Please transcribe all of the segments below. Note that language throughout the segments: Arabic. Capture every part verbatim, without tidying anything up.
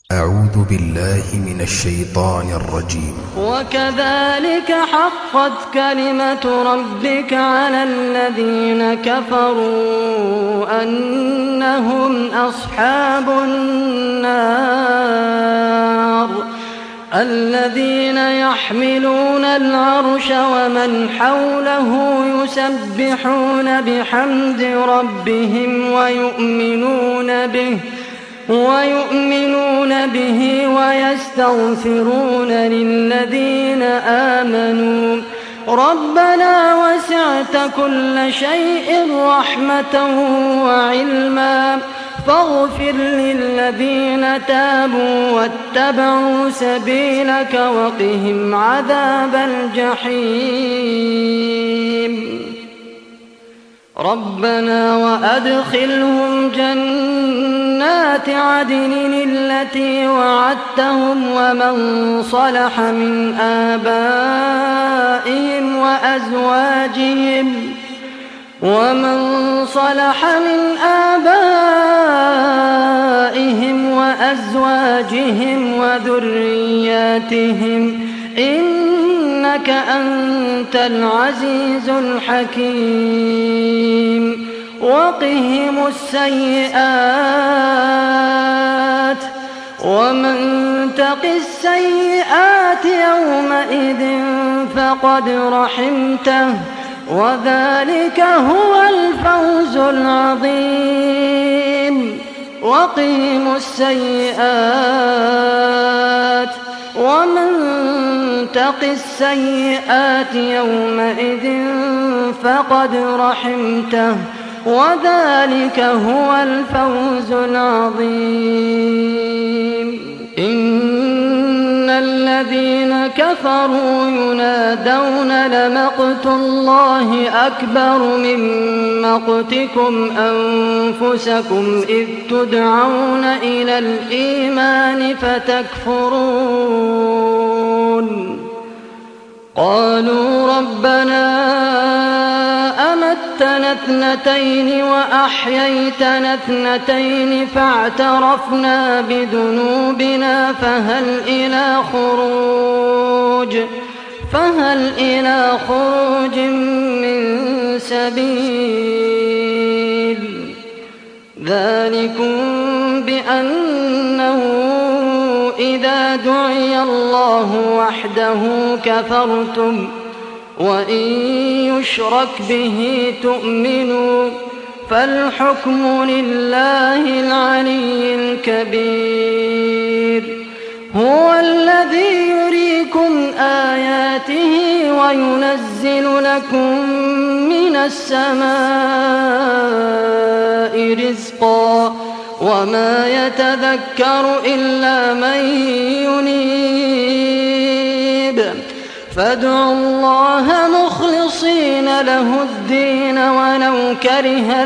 أعوذ بالله من الشيطان الرجيم. وكذلك حقت كلمة ربك على الذين كفروا أنهم أصحاب النار الذين يحملون العرش ومن حوله يسبحون بحمد ربهم ويؤمنون به ويؤمنون به ويستغفرون للذين آمنوا ربنا وسعت كل شيء رحمة وعلما فاغفر للذين تابوا واتبعوا سبيلك وقهم عذاب الجحيم ربنا وأدخلهم جنات عدن التي وعدتهم ومن صلح من آبائهم وأزواجهم ومن صلح من آبائهم وأزواجهم وذرياتهم إنك أنت العزيز الحكيم وقهم السيئات ومن تق السيئات يومئذ فقد رحمته وذلك هو الفوز العظيم وقهم السيئات ومن تق السيئات يومئذ فقد رحمته وذلك هو الفوز العظيم إن الذين كفروا ينادون لمقت الله أكبر من مقتكم أنفسكم إذ تدعون إلى الإيمان فتكفرون قالوا ربنا أمتنا اثنتين وأحييتنا اثنتين فاعترفنا بذنوبنا فهل إلى خروج فهل إلى خروج من سبيل ذلكم بأنه إذا دعي الله وحده كفرتم وإن يشرك به تؤمنوا فالحكم لله العلي الكبير هو الذي يريكم آياته وينزل لكم من السماء رزقا وما يتذكر إلا من ينيب فادعوا الله مخلصين له الدين ولو كره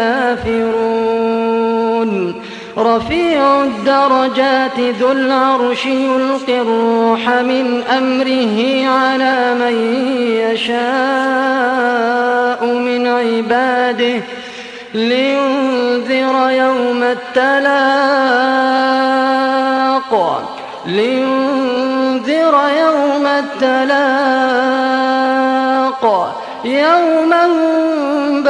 الكافرون رفيع الدرجات ذو العرش يلقي الروح من أمره على من يشاء من عباده لينذر يوم التلاق لينذر يوم التلاق يوم هم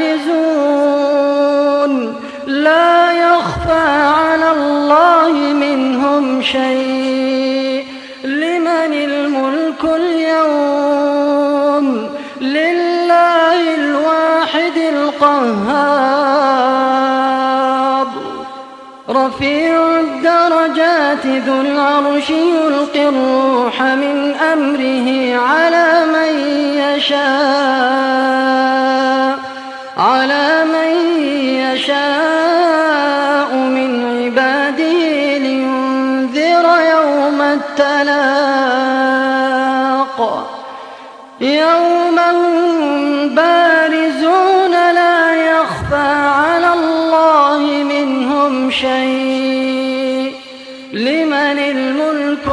بارزون لا يخفى على الله منهم شيء لمن الملك اليوم لله الواحد القهار رفيع الدرجات ذو العرش يلقي الروح من أمره على من يشاء على من يشاء من عباده لينذر يوم التلاق يوم هم بارزون لا يخفى على الله منهم شيء لمن الملك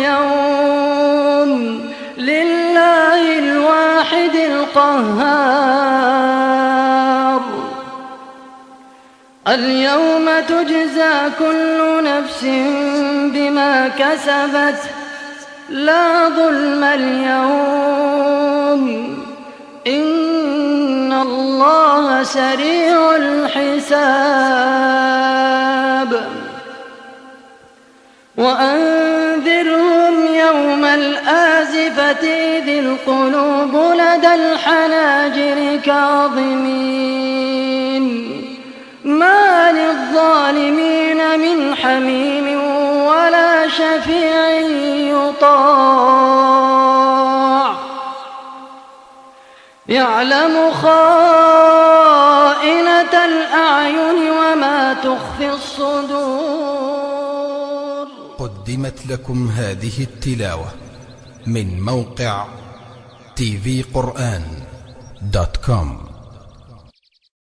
اليوم لله الواحد القهار اليوم تجزى كل نفس بما كسبت لا ظلم اليوم إن الله سريع الحساب وأنذرهم يوم الآزفة إذ القلوب لدى الحناجر كاظمين ما للظالمين من حميم ولا شفيع يطاع يعلم خائنة الأعين وما تخفي الصدور. قدمت لكم هذه التلاوة من موقع تي في قرآن دوت كوم.